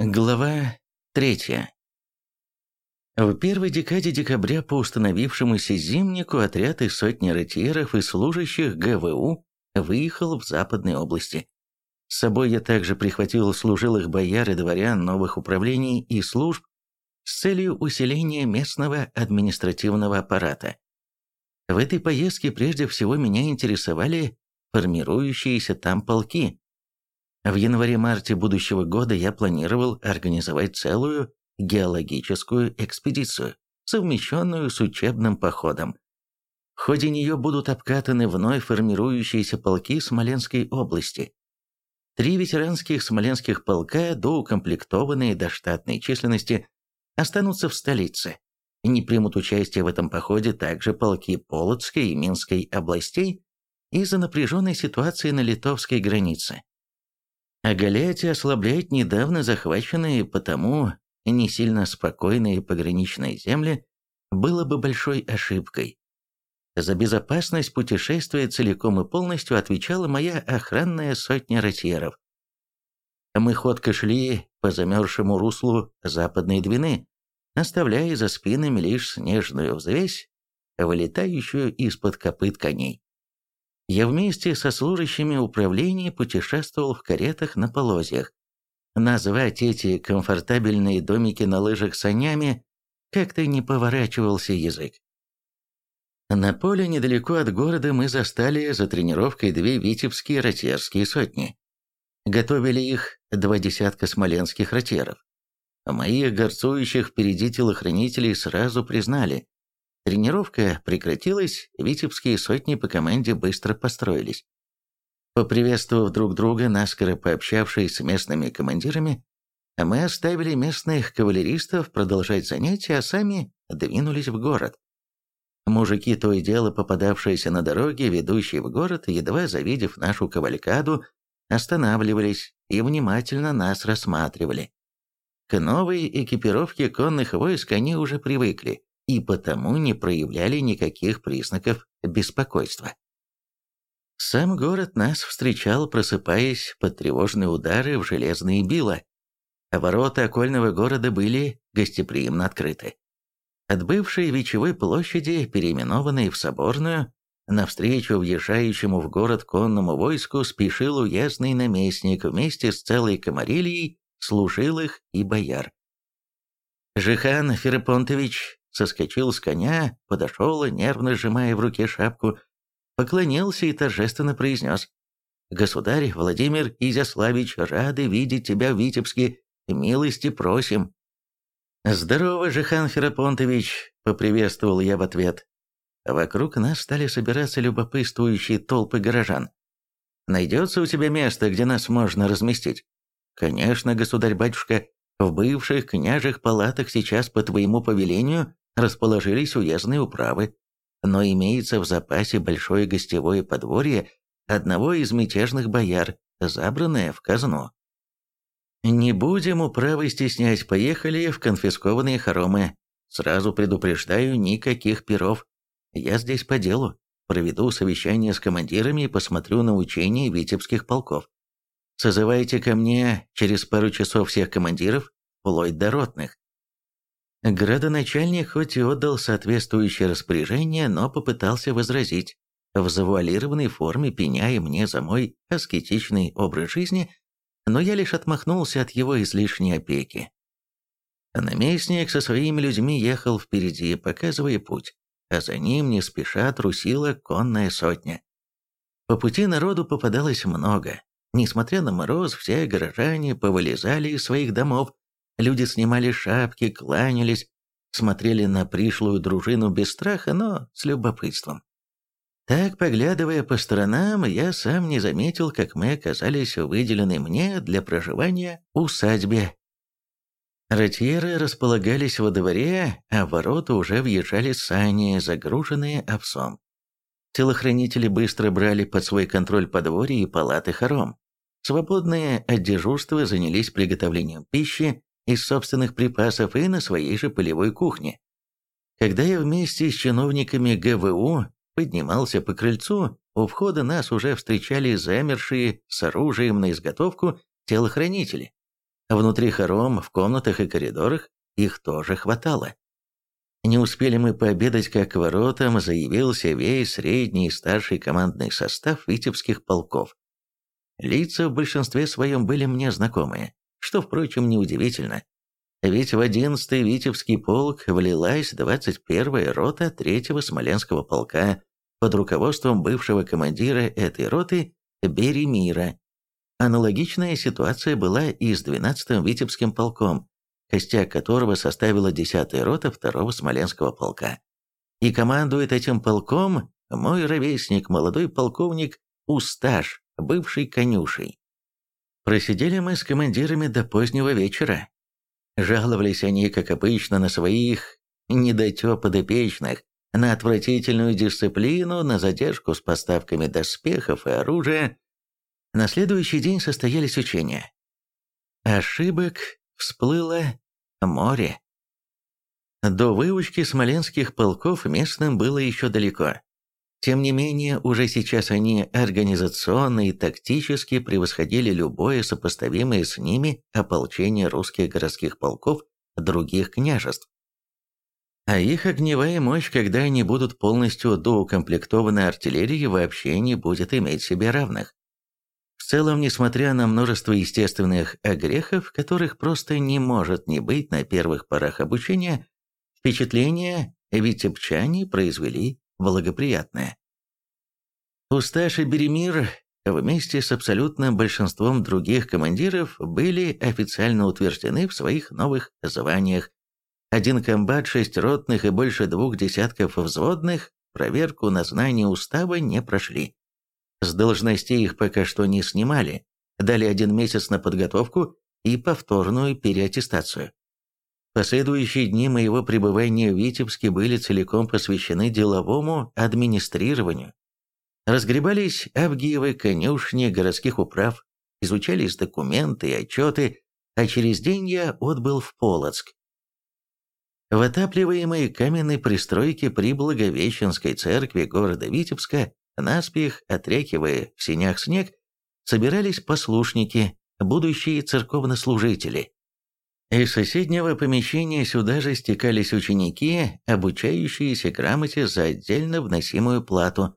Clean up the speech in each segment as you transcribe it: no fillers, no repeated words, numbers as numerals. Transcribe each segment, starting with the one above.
Глава 3. В первой декаде декабря по установившемуся зимнику отряд из сотни ротиеров и служащих ГВУ выехал в западные области. С собой я также прихватил служилых бояр и дворян новых управлений и служб с целью усиления местного административного аппарата. В этой поездке прежде всего меня интересовали формирующиеся там полки. В январе-марте будущего года я планировал организовать целую геологическую экспедицию, совмещенную с учебным походом. В ходе нее будут обкатаны вновь формирующиеся полки Смоленской области. 3 ветеранских смоленских полка, доукомплектованные до штатной численности, останутся в столице. Не примут участие в этом походе также полки Полоцкой и Минской областей из-за напряженной ситуации на литовской границе. Оголять и ослаблять недавно захваченные, потому не сильно спокойные пограничные земли было бы большой ошибкой. За безопасность путешествия целиком и полностью отвечала моя охранная сотня ротиеров. Мы ходко шли по замерзшему руслу Западной Двины, оставляя за спинами лишь снежную взвесь, вылетающую из-под копыт коней. Я вместе со служащими управления путешествовал в каретах на полозьях. Назвать эти комфортабельные домики на лыжах санями как-то не поворачивался язык. На поле недалеко от города мы застали за тренировкой 2 витебские ротиерские сотни. Готовили их 2 десятка смоленских ротиеров. Моих горцующих впереди телохранителей сразу признали. Тренировка прекратилась, витебские сотни по команде быстро построились. Поприветствовав друг друга, наскоро пообщавшись с местными командирами, мы оставили местных кавалеристов продолжать занятия, а сами двинулись в город. Мужики, то и дело попадавшиеся на дороге, ведущие в город, едва завидев нашу кавалькаду, останавливались и внимательно нас рассматривали. К новой экипировке конных войск они уже привыкли и потому не проявляли никаких признаков беспокойства. Сам город нас встречал, просыпаясь под тревожные удары в железные била. Ворота окольного города были гостеприимно открыты. От бывшей Вечевой площади, переименованной в Соборную, навстречу въезжающему в город конному войску спешил уездный наместник вместе с целой камарильей служилых и бояр. Жихан Ферапонтович соскочил с коня, подошел, нервно сжимая в руке шапку, поклонился и торжественно произнес: «Государь Владимир Изяславич, рады видеть тебя в Витебске, милости просим». «Здорово, Жихан Ферапонтович», — поприветствовал я в ответ. Вокруг нас стали собираться любопытствующие толпы горожан. «Найдется у тебя место, где нас можно разместить?» «Конечно, государь-батюшка, в бывших княжих палатах сейчас по твоему повелению расположились уездные управы, но имеется в запасе большое гостевое подворье одного из мятежных бояр, забранное в казну. Не будем управы стеснять, поехали в конфискованные хоромы. Сразу предупреждаю, никаких пиров. Я здесь по делу, проведу совещание с командирами и посмотрю на учения витебских полков. Созывайте ко мне через пару часов всех командиров, вплоть до ротных». Градоначальник хоть и отдал соответствующее распоряжение, но попытался возразить, в завуалированной форме пеняя мне за мой аскетичный образ жизни, но я лишь отмахнулся от его излишней опеки. Наместник со своими людьми ехал впереди, показывая путь, а за ним не спеша трусила конная сотня. По пути народу попадалось много. Несмотря на мороз, все горожане повылезали из своих домов, люди снимали шапки, кланялись, смотрели на пришлую дружину без страха, но с любопытством. Так, поглядывая по сторонам, я сам не заметил, как мы оказались в выделенной мне для проживания усадьбе. Ротьеры располагались во дворе, а в ворота уже въезжали сани, загруженные овсом. Телохранители быстро брали под свой контроль подворье и палаты хором. Свободные от дежурства занялись приготовлением пищи из собственных припасов и на своей же полевой кухне. Когда я вместе с чиновниками ГВУ поднимался по крыльцу, у входа нас уже встречали замершие с оружием на изготовку телохранители. Внутри хором, в комнатах и коридорах их тоже хватало. Не успели мы пообедать, как к воротам заявился весь средний и старший командный состав витебских полков. Лица в большинстве своем были мне знакомые, что, впрочем, неудивительно. Ведь в 11-й Витебский полк влилась 21-я рота 3-го Смоленского полка под руководством бывшего командира этой роты Беремира. Аналогичная ситуация была и с 12-м Витебским полком, костяк которого составила 10-я рота 2-го Смоленского полка. И командует этим полком мой ровесник, молодой полковник Усташ, бывший конюшей. Просидели мы с командирами до позднего вечера. Жаловались они, как обычно, на своих недотёп подопечных, на отвратительную дисциплину, на задержку с поставками доспехов и оружия. На следующий день состоялись учения. Ошибок всплыло море. До выучки смоленских полков местным было еще далеко. Тем не менее, уже сейчас они организационно и тактически превосходили любое сопоставимое с ними ополчение русских городских полков других княжеств. А их огневая мощь, когда они будут полностью доукомплектованы артиллерией, вообще не будет иметь себе равных. В целом, несмотря на множество естественных огрехов, которых просто не может не быть на первых порах обучения, впечатление витебчане произвели благоприятное. Усташ и Беремир вместе с абсолютным большинством других командиров были официально утверждены в своих новых званиях. 1 комбат, 6 ротных и больше 2 десятков взводных проверку на знание устава не прошли. С должностей их пока что не снимали, дали 1 месяц на подготовку и повторную переаттестацию. Последующие дни моего пребывания в Витебске были целиком посвящены деловому администрированию. Разгребались Авгиевы конюшни городских управ, изучались документы и отчеты, а через день я отбыл в Полоцк. В отапливаемой каменной пристройке при Благовещенской церкви города Витебска, наспех отряхивая в сенях снег, собирались послушники, будущие церковнослужители. Из соседнего помещения сюда же стекались ученики, обучающиеся грамоте за отдельно вносимую плату.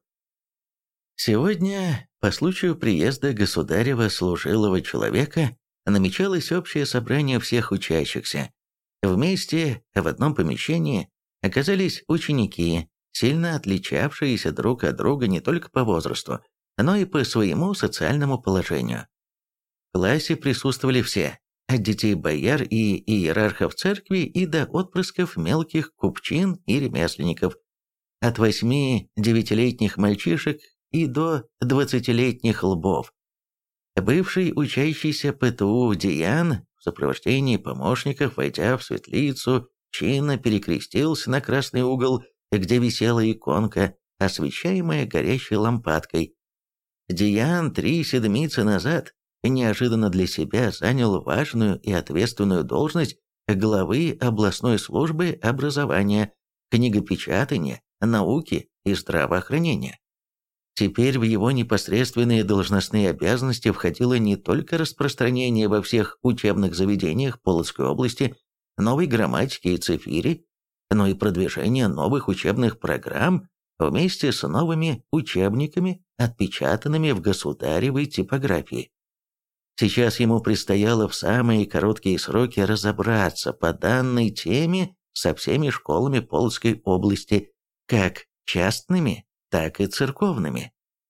Сегодня, по случаю приезда государева служилого человека, намечалось общее собрание всех учащихся. Вместе, в одном помещении, оказались ученики, сильно отличавшиеся друг от друга не только по возрасту, но и по своему социальному положению. В классе присутствовали все, от детей бояр и иерархов церкви и до отпрысков мелких купчин и ремесленников, от 8-9-летних мальчишек и до 20-летних лбов. Бывший учащийся ПТУ Диан в сопровождении помощников, войдя в светлицу, чинно перекрестился на красный угол, где висела иконка, освещаемая горящей лампадкой. Диан 3 седмицы назад неожиданно для себя занял важную и ответственную должность главы областной службы образования, книгопечатания, науки и здравоохранения. Теперь в его непосредственные должностные обязанности входило не только распространение во всех учебных заведениях Полоцкой области новой грамматики и цифири, но и продвижение новых учебных программ вместе с новыми учебниками, отпечатанными в государевой типографии. Сейчас ему предстояло в самые короткие сроки разобраться по данной теме со всеми школами Полоцкой области, как частными, так и церковными.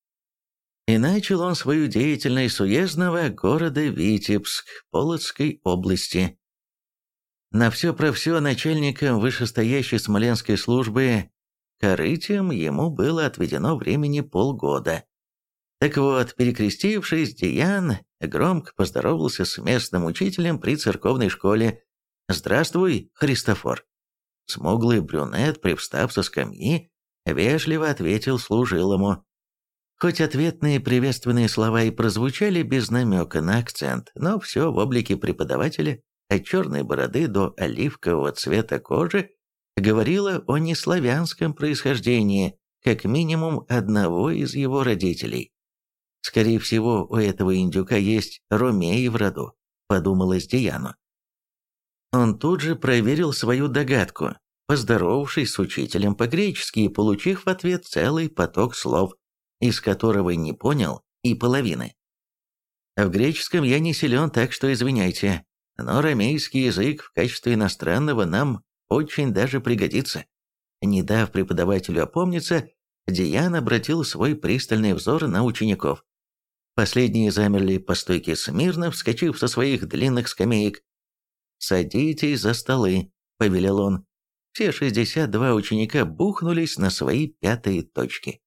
И начал он свою деятельность с уездного города Витебск Полоцкой области. На все про все начальником вышестоящей смоленской службы Корытием ему было отведено времени полгода. Так вот, перекрестившись, Диан громко поздоровался с местным учителем при церковной школе. «Здравствуй, Христофор!» Смуглый брюнет, привстав со скамьи, вежливо ответил служилому. Хоть ответные приветственные слова и прозвучали без намека на акцент, но все в облике преподавателя, от черной бороды до оливкового цвета кожи, говорило о неславянском происхождении, как минимум одного из его родителей. Скорее всего, у этого индюка есть ромеи в роду. подумалось Деяну. Он тут же проверил свою догадку, поздоровавшись с учителем по-гречески и получив в ответ целый поток слов, из которого не понял и половины. В греческом я не силен, так что извиняйте, но ромейский язык в качестве иностранного нам очень даже пригодится. Не дав преподавателю опомниться, Деян обратил свой пристальный взор на учеников. Последние замерли по стойке смирно, вскочив со своих длинных скамеек. «Садитесь за столы», — повелел он. Все 62 ученика бухнулись на свои пятые точки.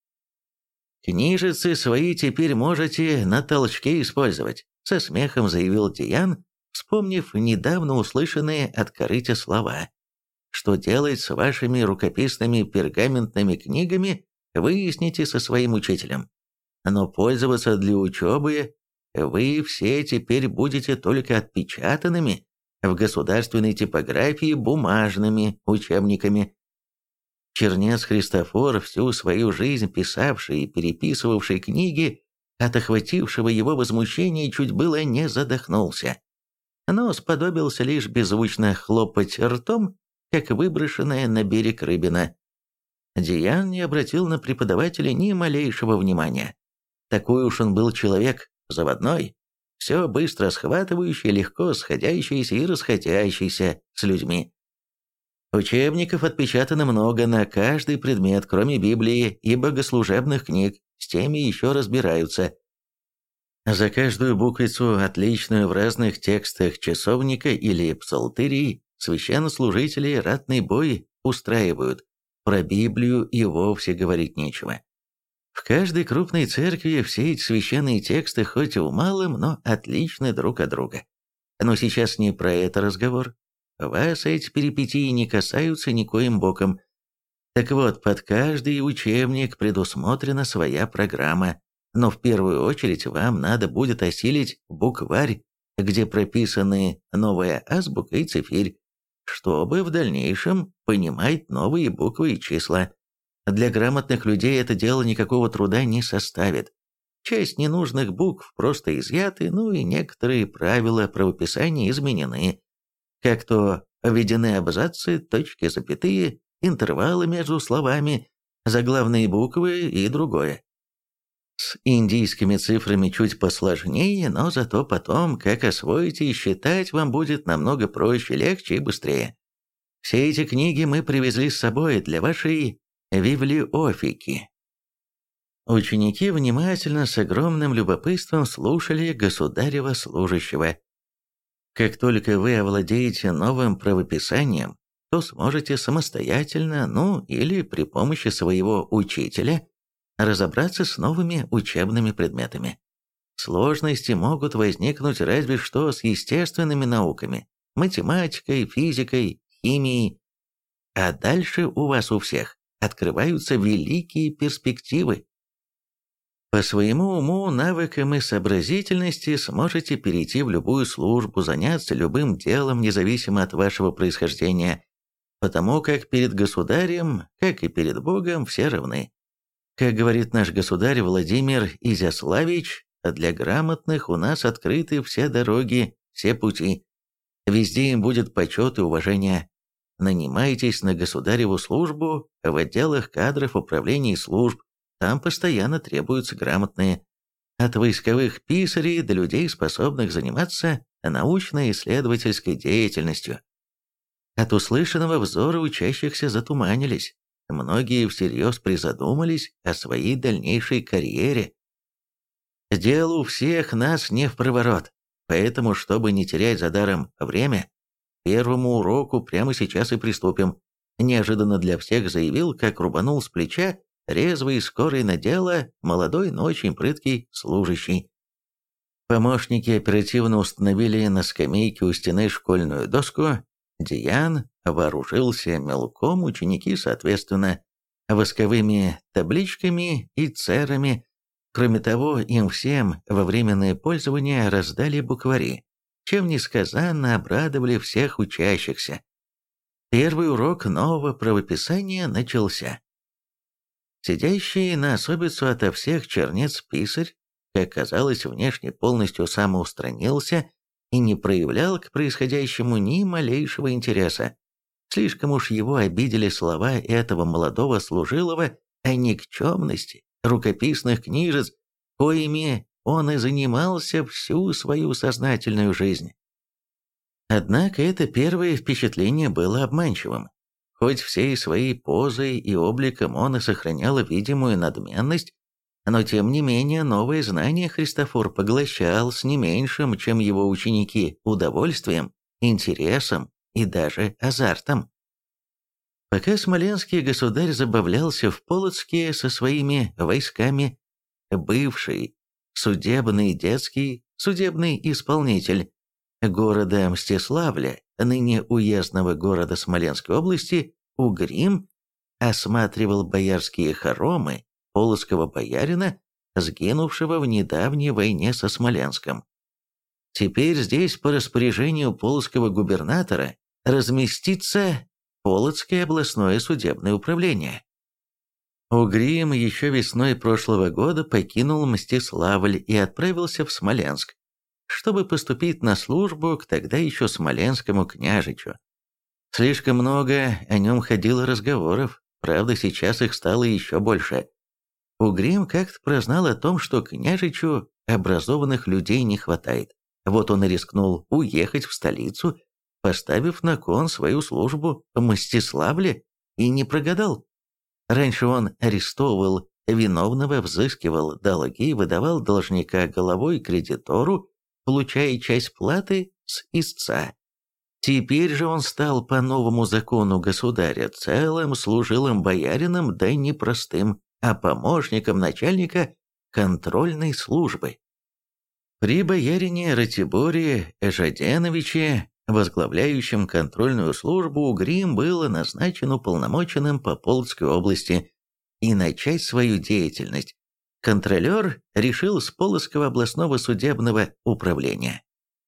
«Книжицы свои теперь можете на толчке использовать», — со смехом заявил Деян, вспомнив недавно услышанные от Корытя слова. «Что делать с вашими рукописными пергаментными книгами, выясните со своим учителем. Но пользоваться для учебы вы все теперь будете только отпечатанными в государственной типографии бумажными учебниками». Чернец Христофор, всю свою жизнь писавший и переписывавший книги, от охватившего его возмущения чуть было не задохнулся, но сподобился лишь беззвучно хлопать ртом, как выброшенная на берег рыбина. Деян не обратил на преподавателя ни малейшего внимания. Такой уж он был человек, заводной, все быстро схватывающий, легко сходящийся и расходящийся с людьми. Учебников отпечатано много на каждый предмет, кроме Библии и богослужебных книг, с теми еще разбираются. За каждую буквицу, отличную в разных текстах часовника или псалтырей, священнослужители ратный бой устраивают. Про Библию и вовсе говорить нечего. В каждой крупной церкви все эти священные тексты хоть и в малом, но отличны друг от друга. Но сейчас не про это разговор. Вас эти перипетии не касаются никоим боком. Так вот, под каждый учебник предусмотрена своя программа, но в первую очередь вам надо будет осилить букварь, где прописаны новая азбука и цифирь, чтобы в дальнейшем понимать новые буквы и числа. Для грамотных людей это дело никакого труда не составит. Часть ненужных букв просто изъяты, ну и некоторые правила правописания изменены. Как то введены абзацы, точки, запятые, интервалы между словами, заглавные буквы и другое. С индийскими цифрами чуть посложнее, но зато потом, как освоите и считать, вам будет намного проще, легче и быстрее. Все эти книги мы привезли с собой для вашей библиофики. Ученики внимательно, с огромным любопытством слушали государева служащего. Как только вы овладеете новым правописанием, то сможете самостоятельно, ну или при помощи своего учителя, разобраться с новыми учебными предметами. Сложности могут возникнуть разве что с естественными науками, математикой, физикой, химией. А дальше у вас у всех открываются великие перспективы. По своему уму, навыкам и сообразительности сможете перейти в любую службу, заняться любым делом, независимо от вашего происхождения, потому как перед государем, как и перед Богом, все равны. Как говорит наш государь Владимир Изяславич, для грамотных у нас открыты все дороги, все пути. Везде им будет почет и уважение. Нанимайтесь на государеву службу в отделах кадров управления служб, там постоянно требуются грамотные. От войсковых писарей до людей, способных заниматься научно-исследовательской деятельностью. От услышанного взоры учащихся затуманились. Многие всерьез призадумались о своей дальнейшей карьере. Дело у всех нас не впроворот, поэтому, чтобы не терять за даром время, к первому уроку прямо сейчас и приступим. Неожиданно для всех заявил, как рубанул с плеча резвый и скорый на дело молодой, но очень прыткий служащий. Помощники оперативно установили на скамейке у стены школьную доску. Деян вооружился мелком, ученики, соответственно, восковыми табличками и церами. Кроме того, им всем во временное пользование раздали буквари, чем несказанно обрадовали всех учащихся. Первый урок нового правописания начался. Сидящий на особицу ото всех чернец-писарь, как казалось, внешне полностью самоустранился, и не проявлял к происходящему ни малейшего интереса. Слишком уж его обидели слова этого молодого служилого о никчемности рукописных книжец, коими он и занимался всю свою сознательную жизнь. Однако это первое впечатление было обманчивым. Хоть всей своей позой и обликом он и сохранял видимую надменность, но тем не менее новые знания Христофор поглощал с не меньшим, чем его ученики, удовольствием, интересом и даже азартом. Пока смоленский государь забавлялся в Полоцке со своими войсками, бывший судебный исполнитель города Мстиславля, ныне уездного города Смоленской области, Угрим, осматривал боярские хоромы полоцкого боярина, сгинувшего в недавней войне со Смоленском. Теперь здесь по распоряжению полоцкого губернатора разместится Полоцкое областное судебное управление. Угрим еще весной прошлого года покинул Мстиславль и отправился в Смоленск, чтобы поступить на службу к тогда еще смоленскому княжичу. Слишком много о нем ходило разговоров, правда, сейчас их стало еще больше. Угрим как-то прознал о том, что княжичу образованных людей не хватает. Вот он и рискнул уехать в столицу, поставив на кон свою службу в Мстиславле, и не прогадал. Раньше он арестовывал виновного, взыскивал долги, выдавал должника головой кредитору, получая часть платы с истца. Теперь же он стал по новому закону государя целым служилым боярином, да не простым, а помощником начальника контрольной службы. При боярине Ратиборе Жаденовиче, возглавляющем контрольную службу, Угрим был назначен уполномоченным по Полоцкой области, и начать свою деятельность контролер решил с Полоцкого областного судебного управления.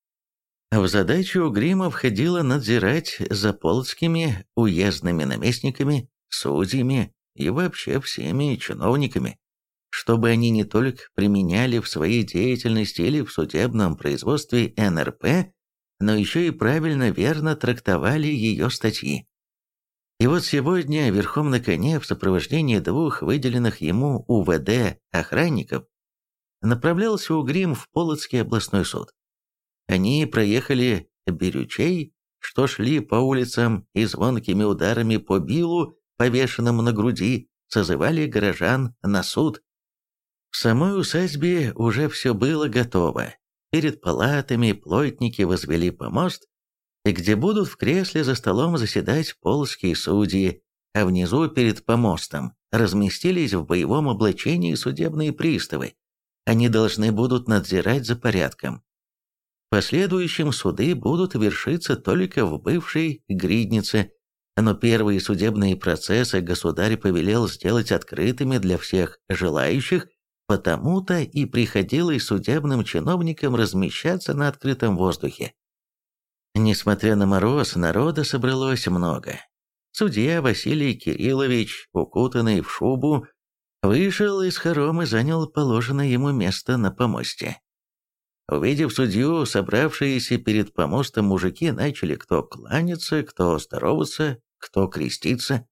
В задачу Угрима входило надзирать за полоцкими уездными наместниками, судьями и вообще всеми чиновниками, чтобы они не только применяли в своей деятельности или в судебном производстве НРП, но еще и правильно, верно трактовали ее статьи. И вот сегодня верхом на коне в сопровождении двух выделенных ему УВД охранников направлялся Угрим в Полоцкий областной суд. Они проехали берючей, что шли по улицам и звонкими ударами по билу, повешенному на груди, созывали горожан на суд. В самой усадьбе уже все было готово. Перед палатами плотники возвели помост, где будут в кресле за столом заседать полоцкие судьи, а внизу перед помостом разместились в боевом облачении судебные приставы. Они должны будут надзирать за порядком. В последующем суды будут вершиться только в бывшей Гриднице, но первые судебные процессы государь повелел сделать открытыми для всех желающих, потому-то и приходилось судебным чиновникам размещаться на открытом воздухе. Несмотря на мороз, народа собралось много. Судья Василий Кириллович, укутанный в шубу, вышел из хоромы и занял положенное ему место на помосте. Увидев судью, собравшиеся перед помостом мужики начали кто кланяться, кто здороваться, кто креститься.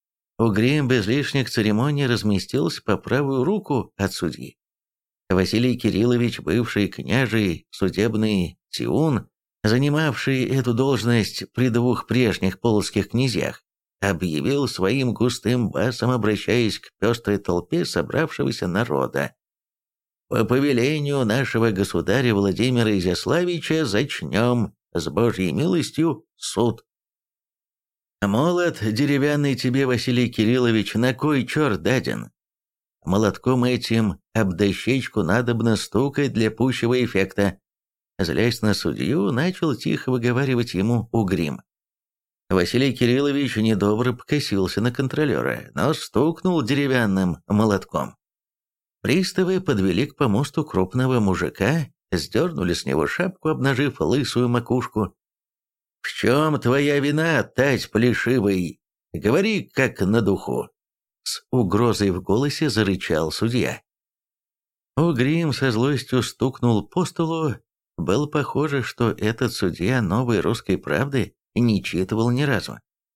Угрим без лишних церемоний разместился по правую руку от судьи. Василий Кириллович, бывший княжий судебный тиун, занимавший эту должность при двух прежних полоцких князьях, объявил своим густым басом, обращаясь к пестрой толпе собравшегося народа: «По повелению нашего государя Владимира Изяславича зачнем, с Божьей милостью, суд». «Молот деревянный тебе, Василий Кириллович, на кой черт даден? Молотком этим об дощечку надобно стукать для пущего эффекта». Злясь на судью, начал тихо выговаривать ему Угрим. Василий Кириллович недобро покосился на контролера, но стукнул деревянным молотком. Приставы подвели к помосту крупного мужика, сдернули с него шапку, обнажив лысую макушку. «В чем твоя вина, тать плешивый? Говори, как на духу!» С угрозой в голосе зарычал судья. Угрим со злостью стукнул по столу Было похоже, что этот судья «Новой русской правды» не читывал ни разу.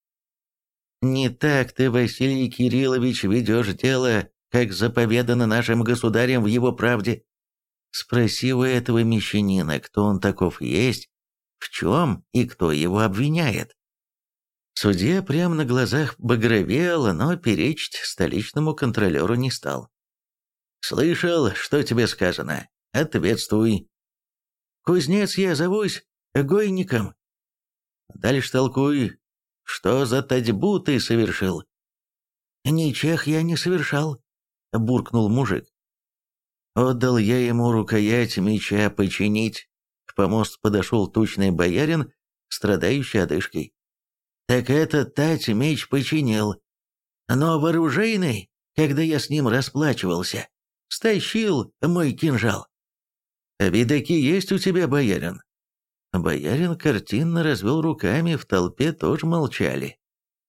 «Не так ты, Василий Кириллович, ведешь дело, как заповедано нашим государем в его правде. Спроси у этого мещанина, кто он таков есть, в чем и кто его обвиняет». Судья прямо на глазах багровел, но перечить столичному контролеру не стал. «Слышал, что тебе сказано? Ответствуй». «Кузнец я зовусь, гойником». «Дальше толкуй, что за татьбу ты совершил?» «Ничех я не совершал», — буркнул мужик. «Отдал я ему рукоять меча починить». К помосту подошел тучный боярин, страдающий одышкой. «Так это тать меч починил. Но вооружейный, когда я с ним расплачивался, стащил мой кинжал». «Видаки есть у тебя, боярин?» Боярин картинно развел руками, в толпе тоже молчали.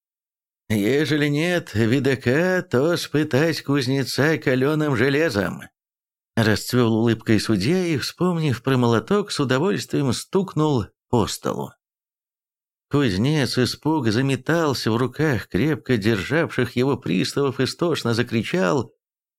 «Ежели нет видака, то спытать кузнеца каленым железом». Расцвел улыбкой судья и, вспомнив про молоток, с удовольствием стукнул по столу. Кузнец испуг заметался в руках крепко державших его приставов, истошно закричал: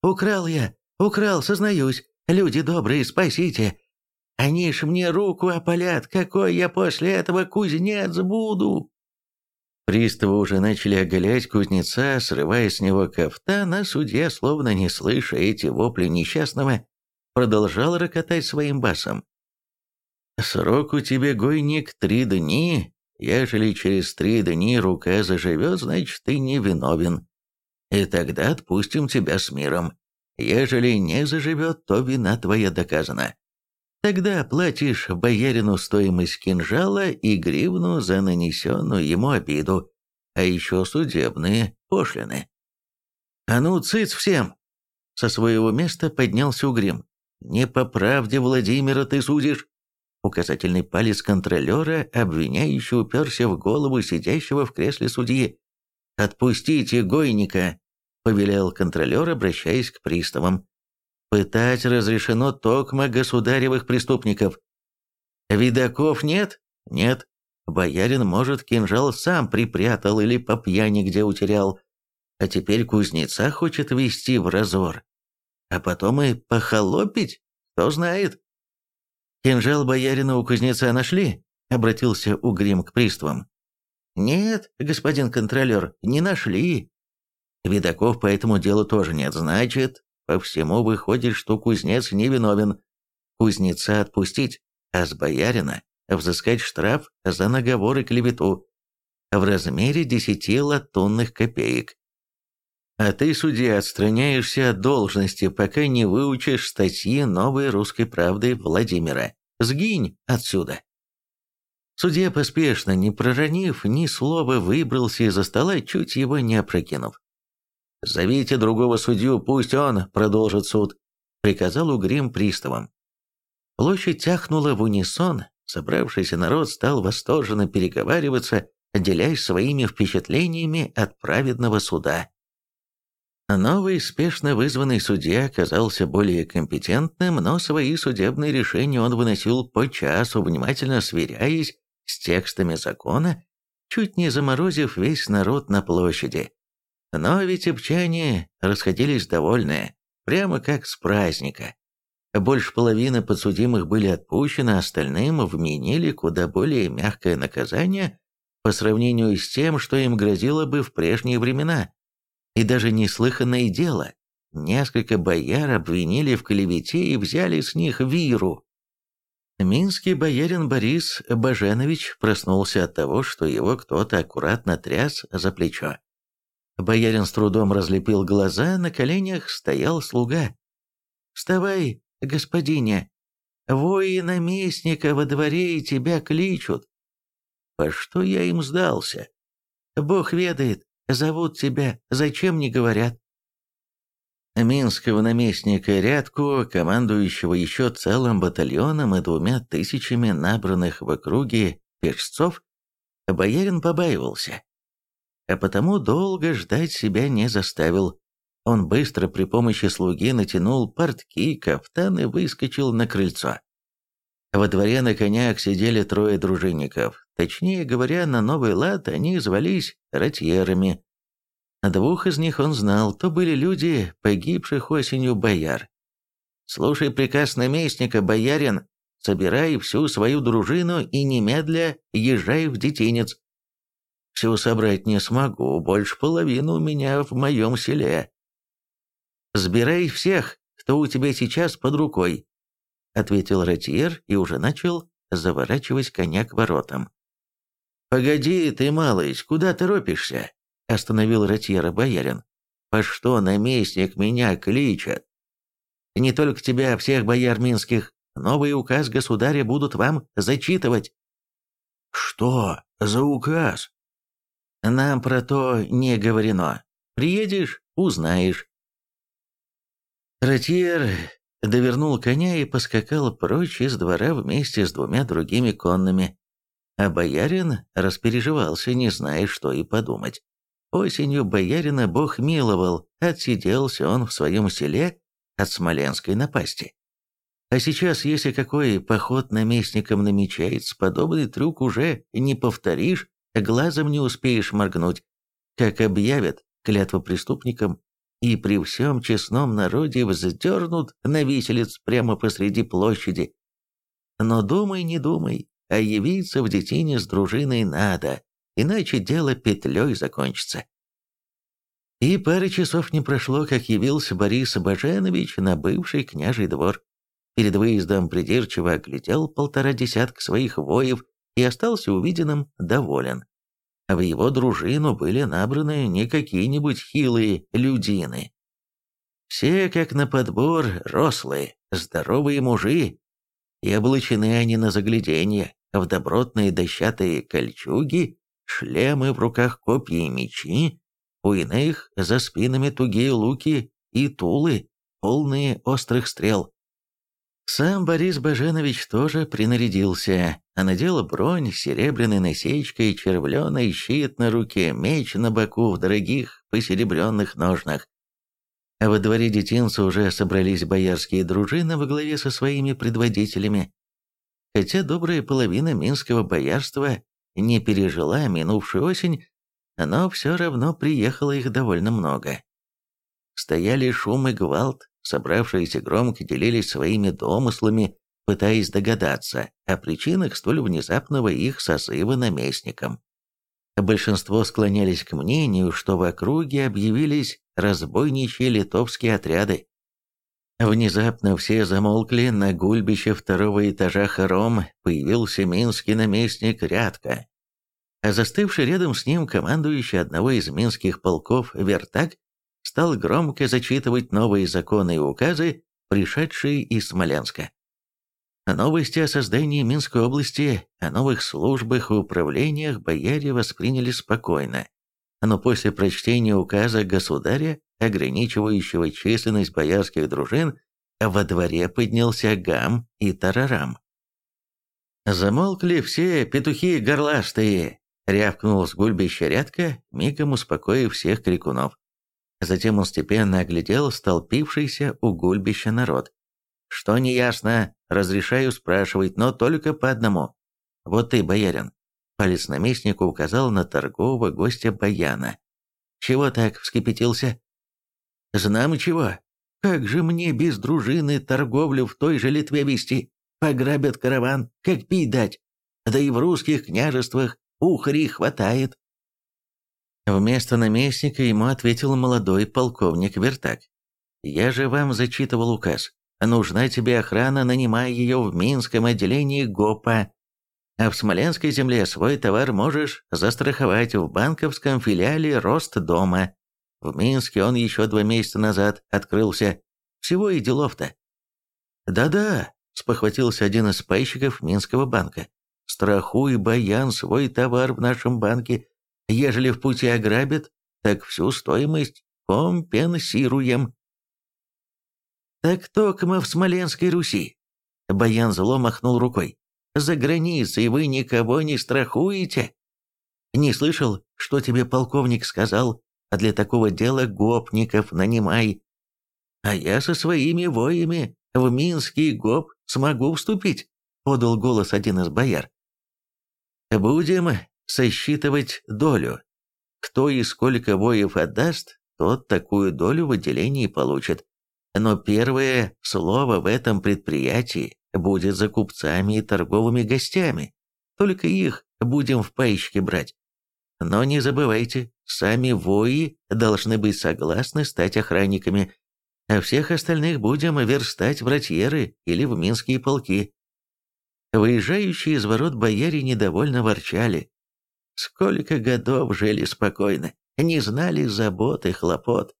украл, сознаюсь, люди добрые, спасите! Они ж мне руку опалят, какой я после этого кузнец буду!» Приставы уже начали оголять кузнеца, срывая с него кафтан, а судья, словно не слыша эти вопли несчастного, продолжал рокотать своим басом. «Срок у тебя, гойник, 3 дни. Ежели через 3 дни рука заживет, значит, ты не виновен. И тогда отпустим тебя с миром. Ежели не заживет, то вина твоя доказана. Тогда платишь боярину стоимость кинжала и гривну за нанесенную ему обиду, а еще судебные пошлины». «А ну, цыц всем!» Со своего места поднялся Угрим. «Не по правде Владимира ты судишь!» Указательный палец контролера обвиняюще уперся в голову сидящего в кресле судьи. «Отпустите гойника!» — повелел контролер, обращаясь к приставам. «Пытать разрешено токмо государевых преступников». «Видаков нет?» «Нет. Боярин, может, кинжал сам припрятал или по пьяни где утерял. А теперь кузнеца хочет вести в разор. А потом и похолопить, кто знает». «Кинжал боярина у кузнеца нашли?» — обратился Угрим к приставам. «Нет, господин контролер, не нашли. Видаков по этому делу тоже нет. Значит, по всему выходит, что кузнец невиновен. Кузнеца отпустить, а с боярина взыскать штраф за наговор и клевету в размере 10 латунных копеек. А ты, судья, отстраняешься от должности, пока не выучишь статьи «Новой русской правды» Владимира. Сгинь отсюда». Судья поспешно, не проронив ни слова, выбрался из-за стола, чуть его не опрокинув. «Зовите другого судью, пусть он продолжит суд», — приказал Угрим приставам. Площадь тяхнула в унисон, собравшийся народ стал восторженно переговариваться, делясь своими впечатлениями от праведного суда. Новый, спешно вызванный судья оказался более компетентным, но свои судебные решения он выносил по часу, внимательно сверяясь с текстами закона, чуть не заморозив весь народ на площади. Но витебчане расходились довольные, прямо как с праздника. Больше половины подсудимых были отпущены, остальным вменили куда более мягкое наказание по сравнению с тем, что им грозило бы в прежние времена. И даже неслыханное дело, несколько бояр обвинили в клевете и взяли с них виру. Минский боярин Борис Баженович проснулся от того, что его кто-то аккуратно тряс за плечо. Боярин с трудом разлепил глаза, на коленях стоял слуга. «Вставай, господине, вои наместника во дворе и тебя кличут». «По что я им сдался?» «Бог ведает, зовут тебя, зачем не говорят?» Минского наместника Рядку, командующего еще целым батальоном и 2000 набранных в округе пешцов, боярин побаивался. А потому долго ждать себя не заставил. Он быстро при помощи слуги натянул портки, кафтан и выскочил на крыльцо. Во дворе на конях сидели трое дружинников. Точнее говоря, на новый лад они звались ротьерами. Двух из них он знал, то были люди, погибших осенью бояр. «Слушай приказ наместника, боярин, собирай всю свою дружину и немедля езжай в Детинец». «Всю собрать не смогу, больше половины у меня в моем селе». «Сбирай всех, кто у тебя сейчас под рукой», — ответил ротьер и уже начал заворачивать коня к воротам. «Погоди ты, малысь, куда торопишься?» — остановил ротьера боярин. «По что наместник меня кличет?» «Не только тебя, а всех бояр минских. Новый указ государя будут вам зачитывать». «Что за указ?» «Нам про то не говорено. Приедешь — узнаешь». Ротьер довернул коня и поскакал прочь из двора вместе с двумя другими конными. А боярин распереживался, не зная, что и подумать. Осенью боярина Бог миловал, отсиделся он в своем селе от смоленской напасти. А сейчас, если какой поход наместником намечается, подобный трюк уже не повторишь, глазом не успеешь моргнуть, как объявят клятвопреступникам и при всем честном народе вздернут на виселиц прямо посреди площади. Но думай, не думай, а явиться в Детине с дружиной надо, иначе дело петлей закончится. И пары часов не прошло, как явился Борис Баженович на бывший княжий двор. Перед выездом придирчиво оглядел 1,5 своих воев и остался увиденным доволен. В его дружину были набраны не какие-нибудь хилые людины. Все, как на подбор, рослые, здоровые мужи, и облачены они на загляденье в добротные дощатые кольчуги, шлемы, в руках копья и мечи, у иных за спинами тугие луки и тулы, полные острых стрел. Сам Борис Баженович тоже принарядился, а надел бронь с серебряной насечкой, червленый щит на руке, меч на боку в дорогих посеребренных ножнах. А во дворе детинца уже собрались боярские дружины во главе со своими предводителями. Хотя добрая половина минского боярства не пережила минувшую осень, но все равно приехало их довольно много. Стояли шум и гвалт, собравшиеся громко делились своими домыслами, пытаясь догадаться о причинах столь внезапного их созыва наместником. Большинство склонялись к мнению, что в округе объявились разбойничьи литовские отряды. Внезапно все замолкли, на гульбище второго этажа хором появился минский наместник Рядко, а застывший рядом с ним командующий одного из минских полков Вертак стал громко зачитывать новые законы и указы, пришедшие из Смоленска. Новости о создании Минской области, о новых службах и управлениях бояре восприняли спокойно, но после прочтения указа государя, ограничивающего численность боярских дружин, во дворе поднялся гам и тарарам. «Замолкли все петухи горластые!» — рявкнул с гульбища Рядко, мигом успокоив всех крикунов. Затем он степенно оглядел столпившийся у гульбища народ. «Что неясно, разрешаю спрашивать, но только по одному. Вот ты, боярин». Палец наместнику указал на торгового гостя Баяна. «Чего так вскипятился?» «Знамо чего. Как же мне без дружины торговлю в той же Литве вести? Пограбят караван, как пить дать. Да и в русских княжествах ухарей хватает». Вместо наместника ему ответил молодой полковник Вертак. «Я же вам зачитывал указ. Нужна тебе охрана, нанимай ее в Минском отделении ГОПа. А в Смоленской земле свой товар можешь застраховать в банковском филиале Ростдома. В Минске он еще 2 месяца назад открылся. Всего и делов-то». «Да-да», — спохватился один из пайщиков Минского банка. «Страхуй, баян, свой товар в нашем банке. Ежели в пути ограбят, так всю стоимость компенсируем». «Так токмо в Смоленской Руси», — Баян зло махнул рукой. «За границей вы никого не страхуете. Не слышал, что тебе полковник сказал, а для такого дела гопников нанимай. А я со своими воями в Минский гоп смогу вступить. подал голос один из бояр. «Будем сосчитывать долю. Кто и сколько воев отдаст, тот такую долю в отделении получит. Но первое слово в этом предприятии будет за купцами и торговыми гостями. Только их будем в пайщики брать. Но не забывайте, сами вои должны быть согласны стать охранниками, а всех остальных будем верстать в ротьеры или в минские полки». Выезжающие из ворот бояре недовольно ворчали. Сколько годов жили спокойно, не знали забот и хлопот.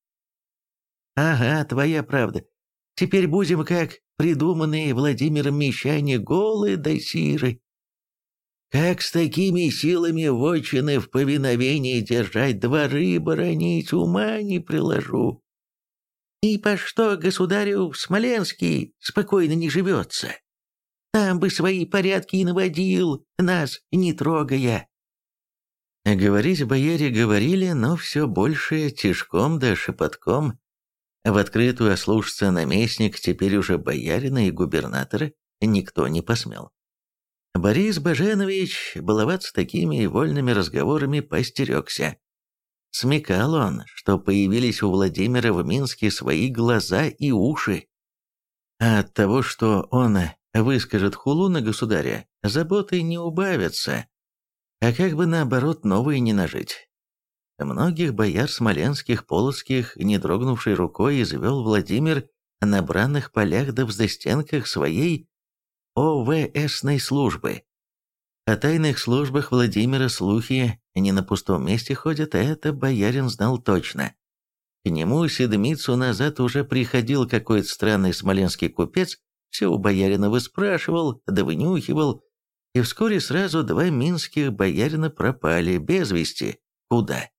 «Ага, твоя правда. Теперь будем, как придуманные Владимиром мещане, голые да сиры. Как с такими силами вотчины в повиновении держать, дворы боронить, ума не приложу. И по что государю в Смоленске спокойно не живется? Там бы свои порядки и наводил, нас не трогая». Говорить бояре говорили, но все больше тишком да шепотком. В открытую ослушаться наместник, теперь уже боярина и губернатора, никто не посмел. Борис Баженович баловаться такими вольными разговорами постерегся. Смекал он, что появились у Владимира в Минске свои глаза и уши. А от того, что он выскажет хулу на государя, заботы не убавятся, а как бы наоборот новые не нажить. Многих бояр смоленских, полоцких, не дрогнувшей рукой, извел Владимир на бранных полях да в застенках своей ОВСной службы. О тайных службах Владимира слухи не на пустом месте ходят, это боярин знал точно. К нему седмицу назад уже приходил какой-то странный смоленский купец, все у боярина выспрашивал, да вынюхивал, и вскоре сразу два минских боярина пропали без вести. Куда?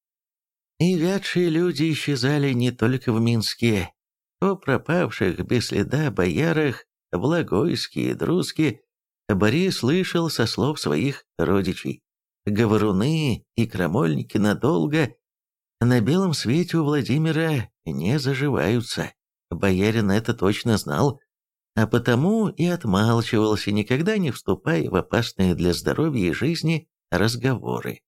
И вядшие люди исчезали не только в Минске. О пропавших без следа боярах в Логойске и Друске Борис слышал со слов своих родичей. Говоруны и крамольники надолго на белом свете у Владимира не заживаются. Боярин это точно знал, а потому и отмалчивался, никогда не вступая в опасные для здоровья и жизни разговоры.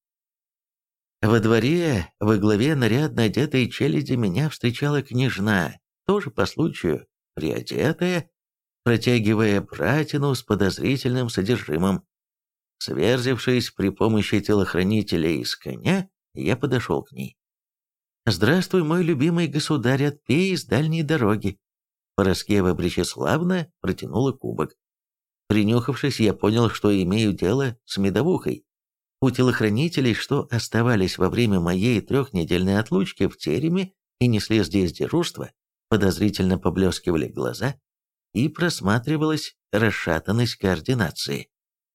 Во дворе, во главе нарядно одетой челяди, меня встречала княжна, тоже по случаю приодетая, протягивая братину с подозрительным содержимым. Сверзившись при помощи телохранителя из коня, я подошел к ней. «Здравствуй, мой любимый государь, отпей с дальней дороги». Пороскева Бречеславна протянула кубок. Принюхавшись, я понял, что имею дело с медовухой. У телохранителей, что оставались во время моей трехнедельной отлучки в тереме и несли здесь дежурство, подозрительно поблескивали глаза, и просматривалась расшатанность координации.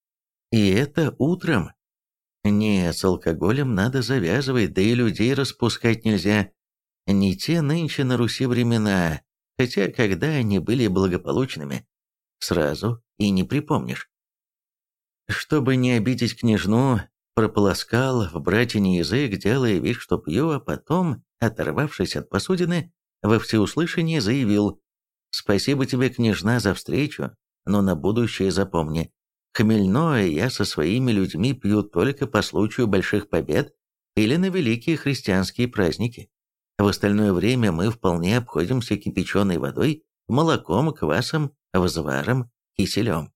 И это утром. Нет, с алкоголем надо завязывать, да и людей распускать нельзя. Не те нынче на Руси времена, хотя когда они были благополучными, сразу и не припомнишь. Чтобы не обидеть княжну, прополоскал в братине язык, делая вид, что пью, а потом, оторвавшись от посудины, во всеуслышание заявил: «Спасибо тебе, княжна, за встречу, но на будущее запомни, хмельное я со своими людьми пью только по случаю больших побед или на великие христианские праздники. В остальное время мы вполне обходимся кипяченой водой, молоком, квасом, взваром, киселем».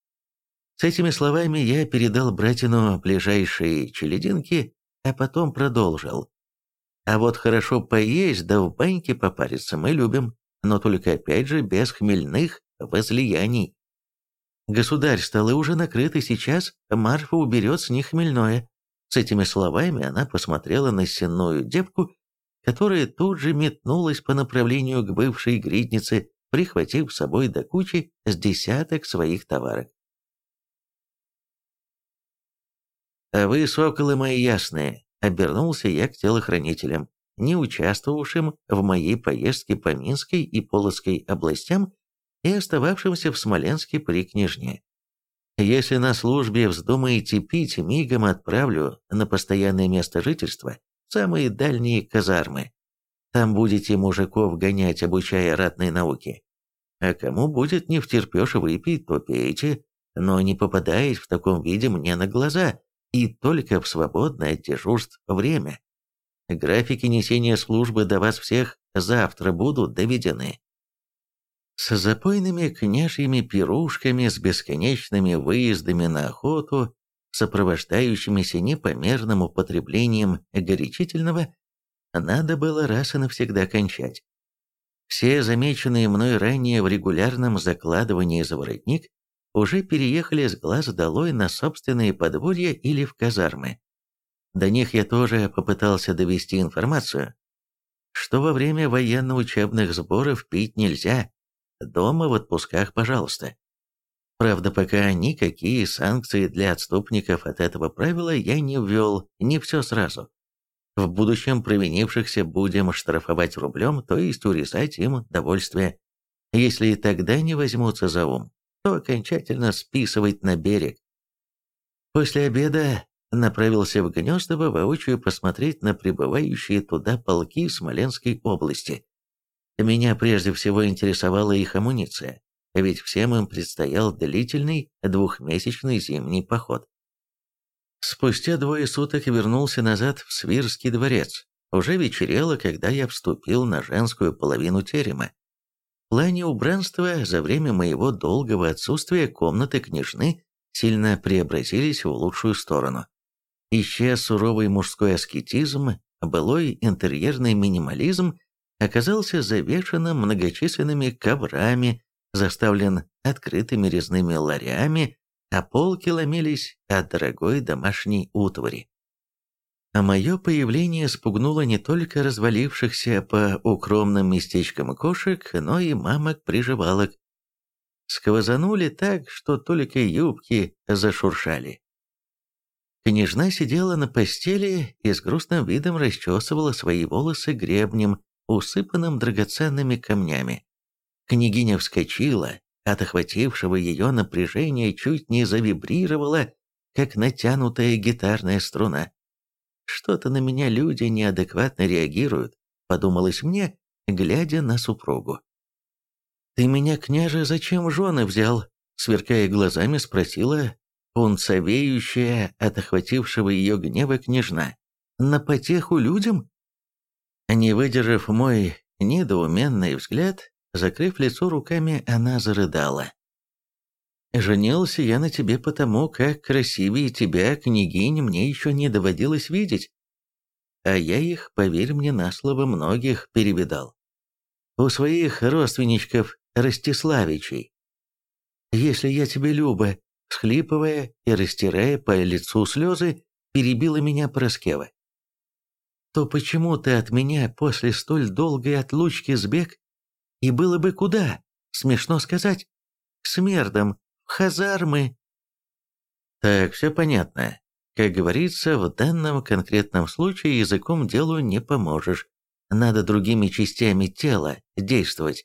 С этими словами я передал братину ближайшие челядинки, а потом продолжил. «А вот хорошо поесть да в баньке попариться мы любим, но только опять же без хмельных возлияний. Государь, столы уже накрыты, сейчас Марфа уберет с них хмельное». С этими словами она посмотрела на сенную девку, которая тут же метнулась по направлению к бывшей гриднице, прихватив с собой до кучи с десяток своих товарок. «А вы, соколы мои ясные», — обернулся я к телохранителям, не участвовавшим в моей поездке по Минской и Полоцкой областям и остававшимся в Смоленске при княжне. «Если на службе вздумаете пить, мигом отправлю на постоянное место жительства, самые дальние казармы. Там будете мужиков гонять, обучая ратной науке. А кому будет не втерпешь выпить, то пейте, но не попадаясь в таком виде мне на глаза и только в свободное от дежурств время. Графики несения службы до вас всех завтра будут доведены. С запойными княжьими пирушками, с бесконечными выездами на охоту, сопровождающимися непомерным употреблением горячительного, надо было раз и навсегда кончать. Все замеченные мной ранее в регулярном закладывании за воротник уже переехали с глаз долой на собственные подворья или в казармы. До них я тоже попытался довести информацию, что во время военно-учебных сборов пить нельзя, дома в отпусках пожалуйста. Правда, пока никакие санкции для отступников от этого правила я не ввел, не все сразу. В будущем провинившихся будем штрафовать рублем, то есть урезать им довольствие. Если и тогда не возьмутся за ум, то окончательно списывать на берег. После обеда направился в Гнездово воочию посмотреть на прибывающие туда полки Смоленской области. Меня прежде всего интересовала их амуниция, ведь всем им предстоял длительный двухмесячный зимний поход. Спустя 2 суток вернулся назад в Свирский дворец. Уже вечерело, когда я вступил на женскую половину терема. В плане убранства за время моего долгого отсутствия комнаты княжны сильно преобразились в лучшую сторону. Исчез суровый мужской аскетизм, былой интерьерный минимализм оказался завешенным многочисленными коврами, заставлен открытыми резными ларями, а полки ломились от дорогой домашней утвари. А мое появление спугнуло не только развалившихся по укромным местечкам кошек, но и мамок-приживалок. Сквозанули так, что только юбки зашуршали. Княжна сидела на постели и с грустным видом расчесывала свои волосы гребнем, усыпанным драгоценными камнями. Княгиня вскочила, от охватившего ее напряжения чуть не завибрировала, как натянутая гитарная струна. «Что-то на меня люди неадекватно реагируют», — подумалось мне, глядя на супругу. «Ты меня, княже, зачем в жены взял?» — сверкая глазами, спросила пунцовеющая от охватившего ее гнева княжна. «На потеху людям?» Не выдержав мой недоуменный взгляд, закрыв лицо руками, она зарыдала. «Женился я на тебе потому, как красивее тебя, княгинь, мне еще не доводилось видеть. А я их, поверь мне на слово, многих перевидал. У своих родственничков Ростиславичей. Если я тебе, Люба, всхлипывая и растирая по лицу слезы, перебила меня Параскева, то почему ты от меня после столь долгой отлучки сбег? И было бы куда, смешно сказать, к смердам, в хазармы. Так, все понятно. Как говорится, в данном конкретном случае языком делу не поможешь. Надо другими частями тела действовать.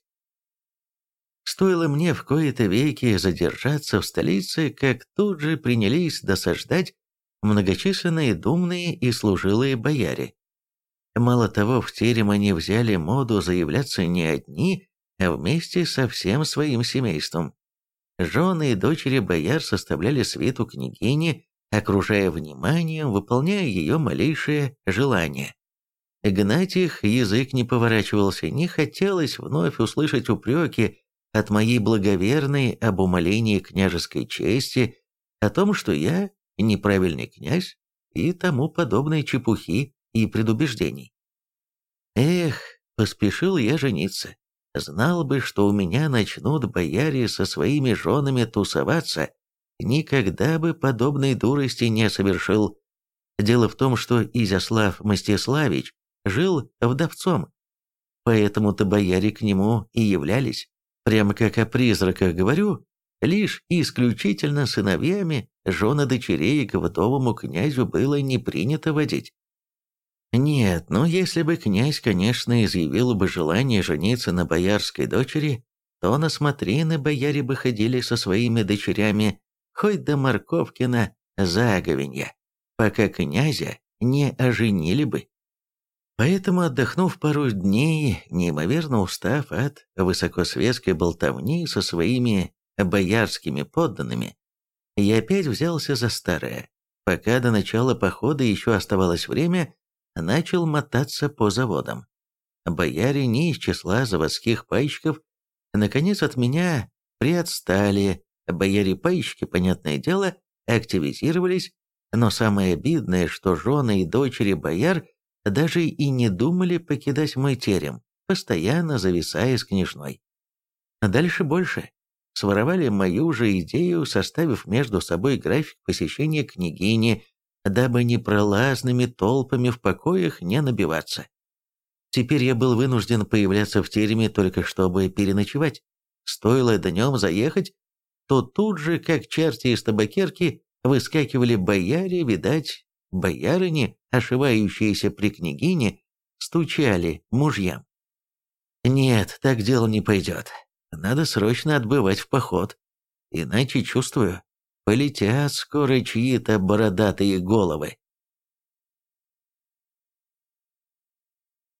Стоило мне в кои-то веки задержаться в столице, как тут же принялись досаждать многочисленные думные и служилые бояре. Мало того, в терем они взяли моду заявляться не одни, а вместе со всем своим семейством. Жены и дочери бояр составляли свиту княгини, окружая вниманием, выполняя ее малейшее желание. Гнать их язык не поворачивался, не хотелось вновь услышать упреки от моей благоверной об умалении княжеской чести, о том, что я неправильный князь и тому подобные чепухи и предубеждений. Эх, поспешил я жениться. Знал бы, что у меня начнут бояре со своими женами тусоваться, никогда бы подобной дурости не совершил. Дело в том, что Изяслав Мстиславич жил вдовцом, поэтому-то бояре к нему и являлись, прямо как о призраках говорю, лишь исключительно сыновьями жены дочерей к вдовому князю было не принято водить. Нет, ну если бы князь, конечно, изъявил бы желание жениться на боярской дочери, то на смотрины бояре бы ходили со своими дочерями хоть до Марковкина заговенья, пока князя не оженили бы. Поэтому, отдохнув пару дней, неимоверно устав от высокосветской болтовни со своими боярскими подданными, Я опять взялся за старое. Пока до начала похода еще оставалось время, начал мотаться по заводам. Бояре не из числа заводских пайщиков, наконец от меня приотстали. Бояре-пайщики, понятное дело, активизировались, но самое обидное, что жены и дочери бояр даже и не думали покидать мой терем, постоянно зависая с княжной. Дальше больше. Своровали мою же идею, составив между собой график посещения княгини, дабы непролазными толпами в покоях не набиваться. Теперь я был вынужден появляться в тереме только чтобы переночевать. Стоило днем заехать, то тут же, как черти из табакерки, выскакивали бояре, видать, боярыни, ошивающиеся при княгине, стучали мужьям. Нет, так дело не пойдет. Надо срочно отбывать в поход. Иначе, чувствую, полетят скоро чьи-то бородатые головы.